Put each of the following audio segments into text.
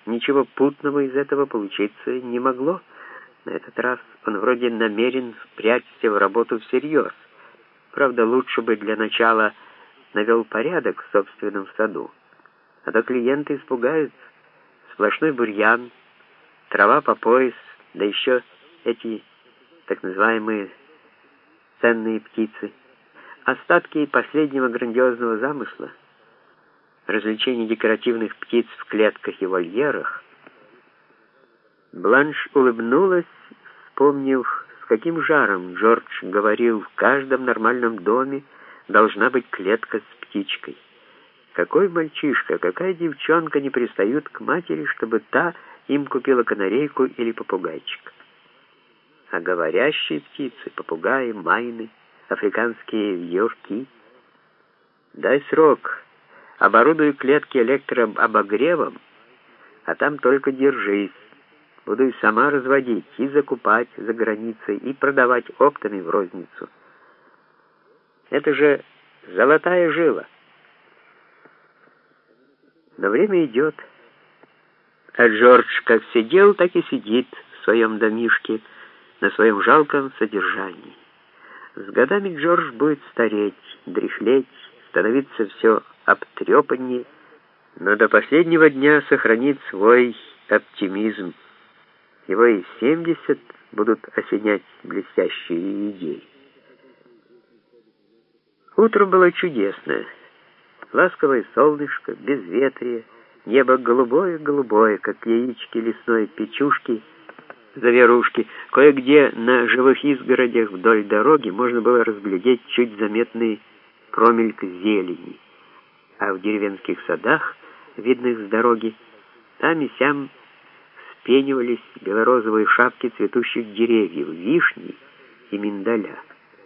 ничего путного из этого получиться не могло. На этот раз он вроде намерен впрячься в работу всерьез. Правда, лучше бы для начала навел порядок в собственном саду. А то клиенты испугаются. Сплошной бурьян, трава по пояс, да еще эти так называемые ценные птицы. Остатки последнего грандиозного замысла, развлечение декоративных птиц в клетках и вольерах. Бланш улыбнулась, вспомнив, с каким жаром Джордж говорил, в каждом нормальном доме должна быть клетка с птичкой. Какой мальчишка, какая девчонка не пристают к матери, чтобы та им купила канарейку или попугайчика? А говорящие птицы, попугаи, майны, африканские вьюрки. Дай срок, оборудуй клетки электрообогревом, а там только держись. Буду и сама разводить, и закупать за границей, и продавать оптами в розницу. Это же золотая жила. Но время идет, а Джордж как сидел, так и сидит в своем домишке, на своем жалком содержании. С годами Джордж будет стареть, дряхлеть, становиться все обтрепаннее, но до последнего дня сохранит свой оптимизм. Его и 70 будут осенять блестящие идеи. Утро было чудесное. Ласковое солнышко, безветрие, небо голубое-голубое, как яички лесной печушки, заверушки. Кое-где на живых изгородях вдоль дороги можно было разглядеть чуть заметный промельк зелени, а в деревенских садах, видных с дороги, там и сям вспенивались белорозовые шапки цветущих деревьев, вишни и миндаля.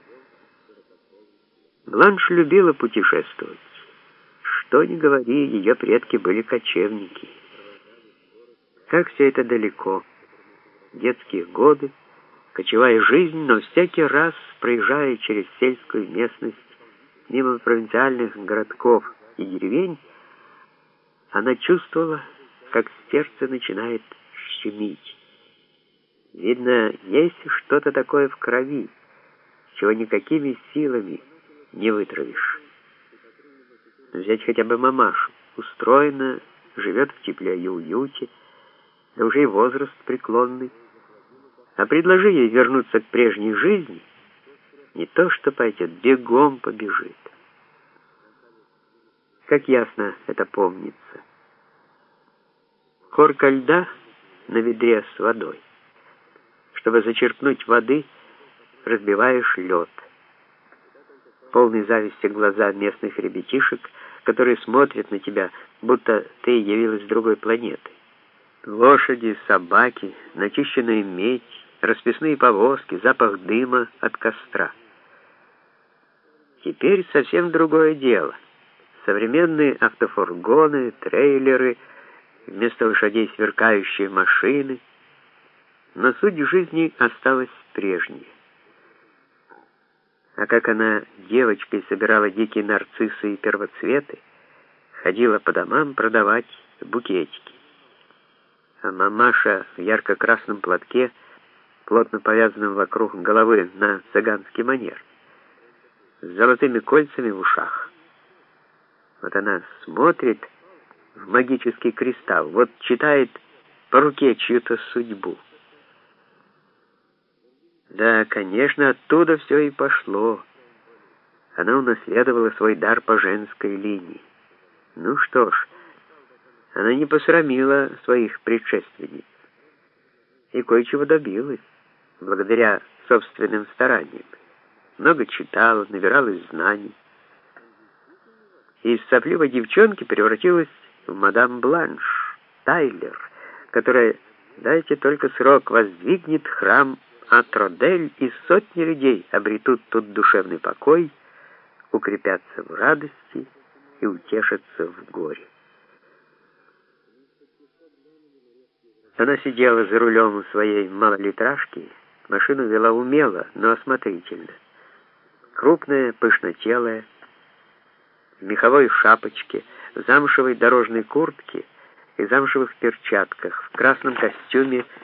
Бланш любила путешествовать. Что ни говори, ее предки были кочевники. Как все это далеко. Детские годы, кочевая жизнь, но всякий раз, проезжая через сельскую местность, мимо провинциальных городков и деревень, она чувствовала, как сердце начинает щемить. Видно, есть что-то такое в крови, чего никакими силами не вытравишь. Взять хотя бы мамашу. Устроена, живет в тепле и уюте, да уже и возраст преклонный. А предложи ей вернуться к прежней жизни, не то что пойдет, бегом побежит. Как ясно это помнится. Корка льда на ведре с водой. Чтобы зачерпнуть воды, разбиваешь лед. Полные зависти глаза местных ребятишек, которые смотрят на тебя, будто ты явилась с другой планеты. Лошади, собаки, начищенная медь, расписные повозки, запах дыма от костра. Теперь совсем другое дело. Современные автофургоны, трейлеры, вместо лошадей сверкающие машины. Но суть жизни осталась прежней. А как она девочкой собирала дикие нарциссы и первоцветы, ходила по домам продавать букетики. А мамаша в ярко-красном платке, плотно повязанном вокруг головы на цыганский манер, с золотыми кольцами в ушах. Вот она смотрит в магический кристалл, вот читает по руке чью-то судьбу. Да, конечно, оттуда все и пошло. Она унаследовала свой дар по женской линии. Ну что ж, она не посрамила своих предшественниц. И кое-чего добилась, благодаря собственным стараниям. Много читала, набиралась знаний. И из сопливой девчонки превратилась в мадам Бланш, Тайлер, которая, дайте только срок, воздвигнет храм Атродель, и сотни людей обретут тут душевный покой, укрепятся в радости и утешатся в горе. Она сидела за рулем своей малолитражки, машину вела умело, но осмотрительно. Крупная, пышнотелая, в меховой шапочке, в замшевой дорожной куртке и замшевых перчатках, в красном костюме